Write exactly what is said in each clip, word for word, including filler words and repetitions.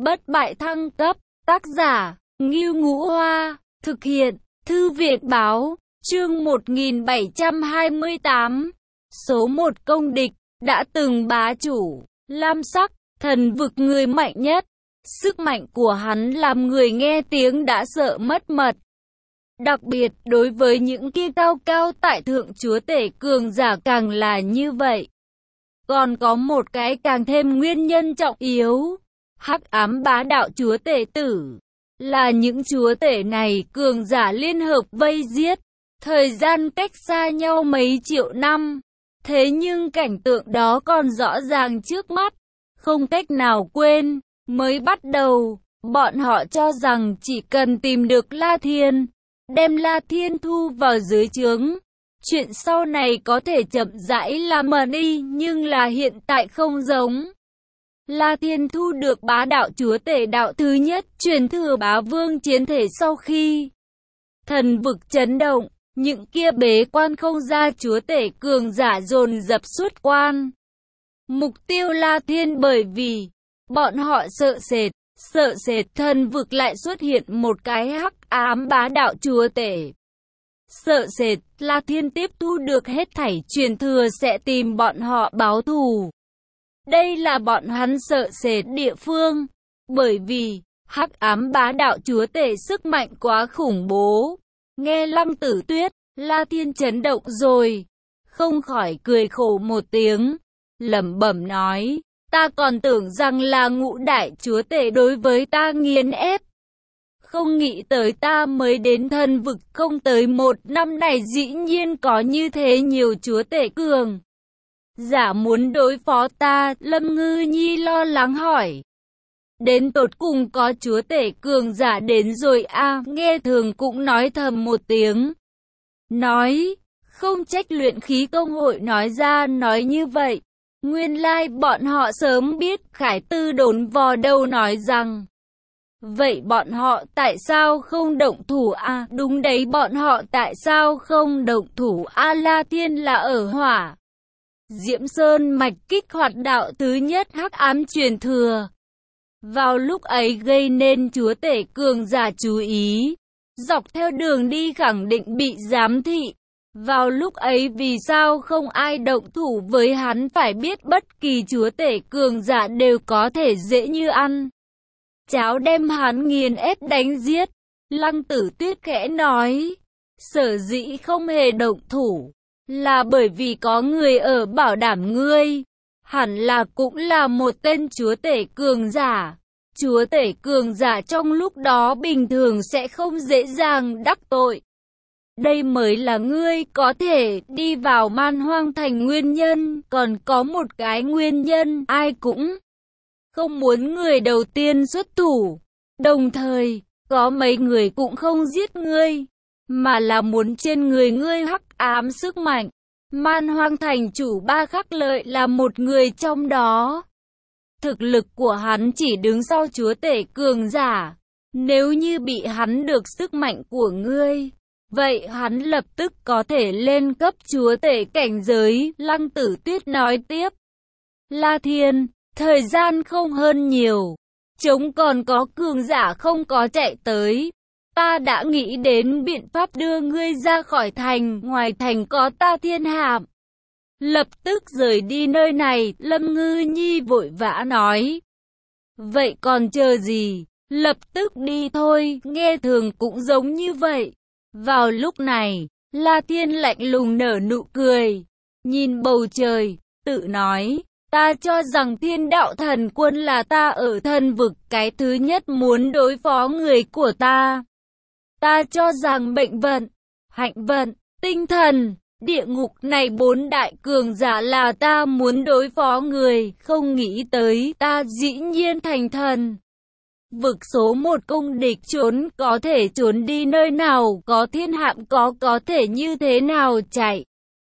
bất bại thăng cấp, tác giả, Ngưu Ngũ Hoa, thực hiện, Thư viện Báo, chương một nghìn bảy trăm hai mươi tám, số một công địch, đã từng bá chủ, lam sắc, thần vực người mạnh nhất. Sức mạnh của hắn làm người nghe tiếng đã sợ mất mật. Đặc biệt, đối với những kia cao cao tại thượng chúa tể cường giả càng là như vậy. Còn có một cái càng thêm nguyên nhân trọng yếu. Hắc ám bá đạo chúa tể tử. Là những chúa tể này cường giả liên hợp vây giết. Thời gian cách xa nhau mấy triệu năm. Thế nhưng cảnh tượng đó còn rõ ràng trước mắt. Không cách nào quên. Mới bắt đầu, bọn họ cho rằng chỉ cần tìm được La Thiên, đem La Thiên thu vào dưới trướng, chuyện sau này có thể chậm rãi làm mờ đi, nhưng là hiện tại không giống. La Thiên thu được bá đạo chúa tể đạo thứ nhất, truyền thừa bá vương chiến thể sau khi thần vực chấn động, những kia bế quan không ra chúa tể cường giả dồn dập xuất quan. Mục tiêu La Thiên bởi vì bọn họ sợ sệt, sợ sệt thần vực lại xuất hiện một cái hắc ám bá đạo chúa tể. Sợ sệt, La Thiên tiếp thu được hết thảy truyền thừa sẽ tìm bọn họ báo thù. Đây là bọn hắn sợ sệt địa phương, bởi vì hắc ám bá đạo chúa tể sức mạnh quá khủng bố. Nghe Lăng Tử Tuyết, La Thiên chấn động rồi, không khỏi cười khổ một tiếng, lẩm bẩm nói. Ta còn tưởng rằng là ngũ đại chúa tể đối với ta nghiền ép. Không nghĩ tới ta mới đến thần vực không tới một năm này dĩ nhiên có như thế nhiều chúa tể cường giả muốn đối phó ta, Lâm Ngư Nhi lo lắng hỏi. Đến tột cùng có chúa tể cường giả đến rồi a à, nghe Thường cũng nói thầm một tiếng. Nói, không trách luyện khí công hội nói ra nói như vậy. Nguyên lai like bọn họ sớm biết. Khải Tư đốn vò đầu nói rằng. Vậy bọn họ tại sao không động thủ a à? Đúng đấy, bọn họ tại sao không động thủ a à? La Thiên là ở hỏa Diễm Sơn mạch kích hoạt đạo thứ nhất hắc ám truyền thừa. Vào lúc ấy gây nên chúa tể cường giả chú ý. Dọc theo đường đi khẳng định bị giám thị. Vào lúc ấy vì sao không ai động thủ với hắn, phải biết bất kỳ chúa tể cường giả đều có thể dễ như ăn cháo đem hắn nghiền ép đánh giết. Lăng Tử Tuyết khẽ nói, sở dĩ không hề động thủ, là bởi vì có người ở bảo đảm ngươi, hẳn là cũng là một tên chúa tể cường giả. Chúa tể cường giả trong lúc đó bình thường sẽ không dễ dàng đắc tội. Đây mới là ngươi có thể đi vào Man Hoang Thành nguyên nhân, còn có một cái nguyên nhân, ai cũng không muốn người đầu tiên xuất thủ. Đồng thời, có mấy người cũng không giết ngươi, mà là muốn trên người ngươi hắc ám sức mạnh. Man Hoang Thành chủ Ba Khắc Lợi là một người trong đó. Thực lực của hắn chỉ đứng sau chúa tể cường giả. Nếu như bị hắn được sức mạnh của ngươi, vậy hắn lập tức có thể lên cấp chúa tể cảnh giới. Lăng Tử Tuyết nói tiếp. La Thiên, thời gian không hơn nhiều. Trống còn có cường giả không có chạy tới. Ta đã nghĩ đến biện pháp đưa ngươi ra khỏi thành. Ngoài thành có ta Thiên Hạm. Lập tức rời đi nơi này. Lâm Ngư Nhi vội vã nói. Vậy còn chờ gì? Lập tức đi thôi. Nghe Thường cũng giống như vậy. Vào lúc này, La Thiên lạnh lùng nở nụ cười, nhìn bầu trời, tự nói, ta cho rằng Thiên Đạo Thần Quân là ta ở thần vực cái thứ nhất muốn đối phó người của ta. Ta cho rằng mệnh vận, hạnh vận, tinh thần, địa ngục này bốn đại cường giả là ta muốn đối phó người, không nghĩ tới ta dĩ nhiên thành thần. Vực số một công địch trốn có thể trốn đi nơi nào, có thiên hạm có có thể như thế nào chạy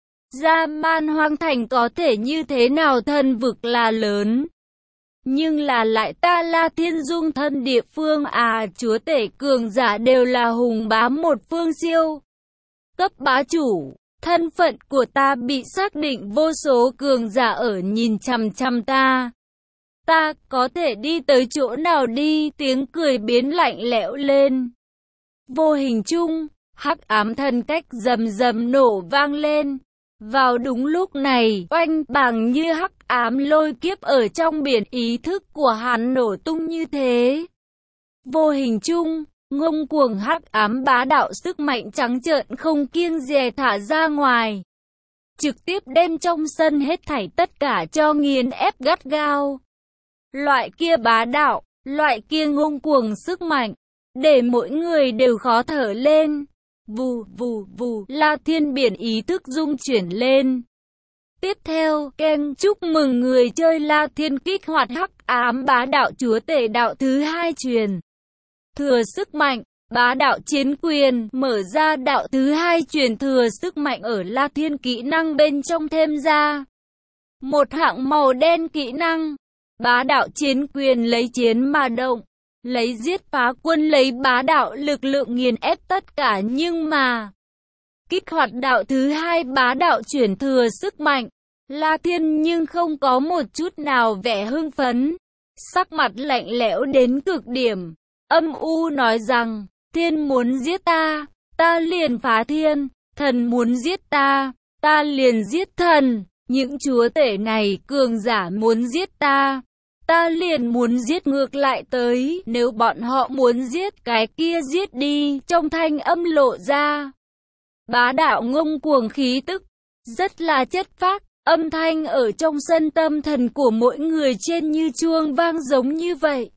ra Man Hoang Thành, có thể như thế nào, thần vực là lớn. Nhưng là lại ta La Thiên dung thân địa phương à, chúa tể cường giả đều là hùng bá một phương siêu cấp bá chủ. Thân phận của ta bị xác định, vô số cường giả ở nhìn chằm chằm ta. Ta có thể đi tới chỗ nào đi? Tiếng cười biến lạnh lẽo lên. Vô hình chung, hắc ám thần cách rầm rầm nổ vang lên. Vào đúng lúc này, oanh bàng như hắc ám lôi kiếp ở trong biển ý thức của hắn nổ tung như thế. Vô hình chung, ngông cuồng hắc ám bá đạo sức mạnh trắng trợn không kiêng dè thả ra ngoài. Trực tiếp đem trong sân hết thảy tất cả cho nghiền ép gắt gao. Loại kia bá đạo, loại kia ngông cuồng sức mạnh, để mỗi người đều khó thở lên. Vù vù vù, La Thiên biển ý thức rung chuyển lên. Tiếp theo, keng chúc mừng người chơi La Thiên kích hoạt hắc ám bá đạo chúa tể đạo thứ hai truyền. Thừa sức mạnh, bá đạo chiến quyền, mở ra đạo thứ hai truyền thừa sức mạnh ở La Thiên kỹ năng bên trong thêm ra. Một hạng màu đen kỹ năng, bá đạo chiến quyền lấy chiến mà động. Lấy giết phá quân lấy bá đạo lực lượng nghiền ép tất cả nhưng mà kích hoạt đạo thứ hai bá đạo chuyển thừa sức mạnh. La Thiên nhưng không có một chút nào vẻ hưng phấn. Sắc mặt lạnh lẽo đến cực điểm. Âm u nói rằng, thiên muốn giết ta, ta liền phá thiên. Thần muốn giết ta, ta liền giết thần. Những chúa tể này cường giả muốn giết ta, ta liền muốn giết ngược lại tới. Nếu bọn họ muốn giết cái kia giết đi. Trong thanh âm lộ ra bá đạo ngông cuồng khí tức, rất là chất phác. Âm thanh ở trong sân tâm thần của mỗi người trên như chuông vang giống như vậy.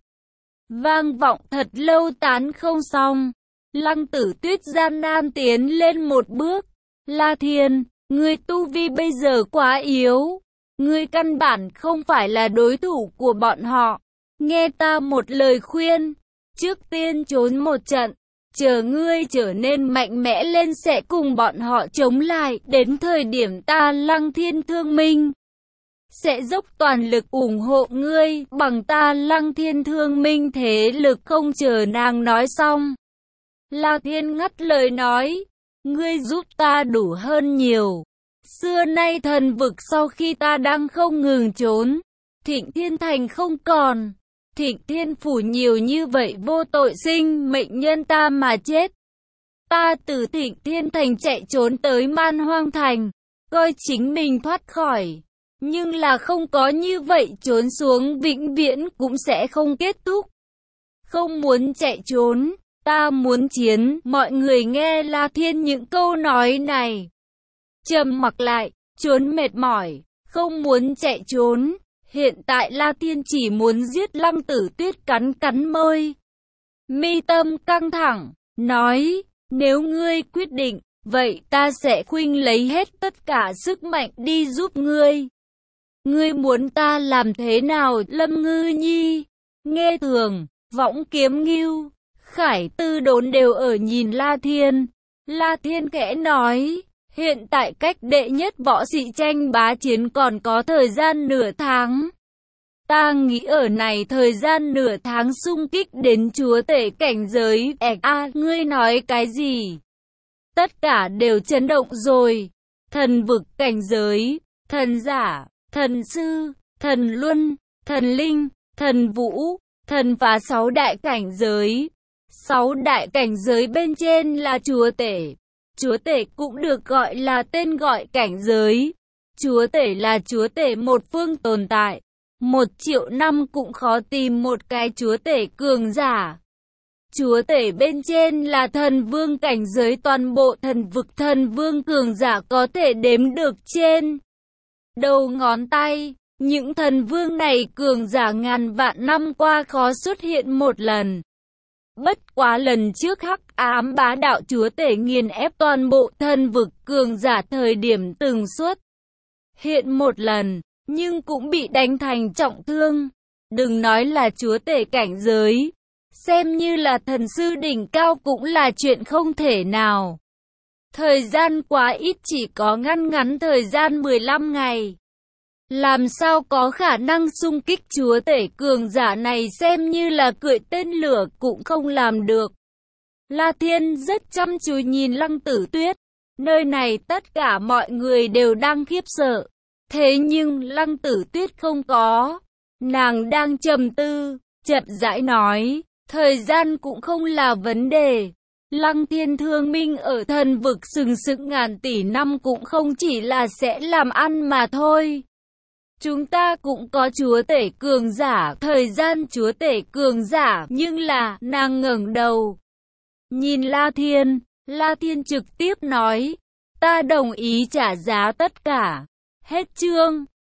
Vang vọng thật lâu tán không xong. Lăng Tử Tuyết gian nan tiến lên một bước. La Thiên, ngươi tu vi bây giờ quá yếu. Ngươi căn bản không phải là đối thủ của bọn họ. Nghe ta một lời khuyên. Trước tiên trốn một trận. Chờ ngươi trở nên mạnh mẽ lên sẽ cùng bọn họ chống lại. Đến thời điểm ta Lăng Thiên Thương Minh sẽ dốc toàn lực ủng hộ ngươi. Bằng ta Lăng Thiên Thương Minh thế lực. Không chờ nàng nói xong, La Thiên ngắt lời nói. Ngươi giúp ta đủ hơn nhiều. Xưa nay thần vực sau khi ta đang không ngừng trốn, Thịnh Thiên Thành không còn. Thịnh Thiên Phủ nhiều như vậy vô tội sinh mệnh nhân ta mà chết. Ta từ Thịnh Thiên Thành chạy trốn tới Man Hoang Thành, coi chính mình thoát khỏi. Nhưng là không có như vậy trốn xuống vĩnh viễn cũng sẽ không kết thúc. Không muốn chạy trốn, ta muốn chiến. Mọi người nghe La Thiên những câu nói này trầm mặc lại, trốn mệt mỏi, không muốn chạy trốn. Hiện tại La Thiên chỉ muốn giết. Lăng Tử Tuyết cắn cắn môi, mi tâm căng thẳng, nói, nếu ngươi quyết định, vậy ta sẽ khuynh lấy hết tất cả sức mạnh đi giúp ngươi. Ngươi muốn ta làm thế nào? Lâm Ngư Nhi, Nghe Thường, Võng Kiếm Ngưu, Khải Tư Đốn đều ở nhìn La Thiên. La Thiên khẽ nói, hiện tại cách đệ nhất võ sĩ tranh bá chiến còn có thời gian nửa tháng. Ta nghĩ ở này thời gian nửa tháng xung kích đến chúa tể cảnh giới. À, à, ngươi nói cái gì? Tất cả đều chấn động rồi. Thần vực cảnh giới, thần giả, thần sư, thần luân, thần linh, thần vũ, thần phá sáu đại cảnh giới. Sáu đại cảnh giới bên trên là chúa tể. Chúa tể cũng được gọi là tên gọi cảnh giới. Chúa tể là chúa tể một phương tồn tại. Một triệu năm cũng khó tìm một cái chúa tể cường giả. Chúa tể bên trên là thần vương cảnh giới, toàn bộ thần vực thần vương cường giả có thể đếm được trên đầu ngón tay. Những thần vương này cường giả ngàn vạn năm qua khó xuất hiện một lần. Bất quá lần trước hắc ám bá đạo chúa tể nghiền ép toàn bộ thần vực cường giả thời điểm từng xuất hiện một lần, nhưng cũng bị đánh thành trọng thương. Đừng nói là chúa tể cảnh giới, xem như là thần sư đỉnh cao cũng là chuyện không thể nào. Thời gian quá ít, chỉ có ngăn ngắn thời gian mười lăm ngày. Làm sao có khả năng xung kích chúa tể cường giả này, xem như là cưỡi tên lửa cũng không làm được. La Thiên rất chăm chú nhìn Lăng Tử Tuyết. Nơi này tất cả mọi người đều đang khiếp sợ. Thế nhưng Lăng Tử Tuyết không có Nàng đang trầm tư, chậm rãi nói, thời gian cũng không là vấn đề. Lăng Thiên Thương Minh ở thần vực sừng sững ngàn tỷ năm cũng không chỉ là sẽ làm ăn mà thôi. Chúng ta cũng có chúa tể cường giả, thời gian chúa tể cường giả, nhưng là, nàng ngẩng đầu. Nhìn La Thiên, La Thiên trực tiếp nói, ta đồng ý trả giá tất cả. Hết chương.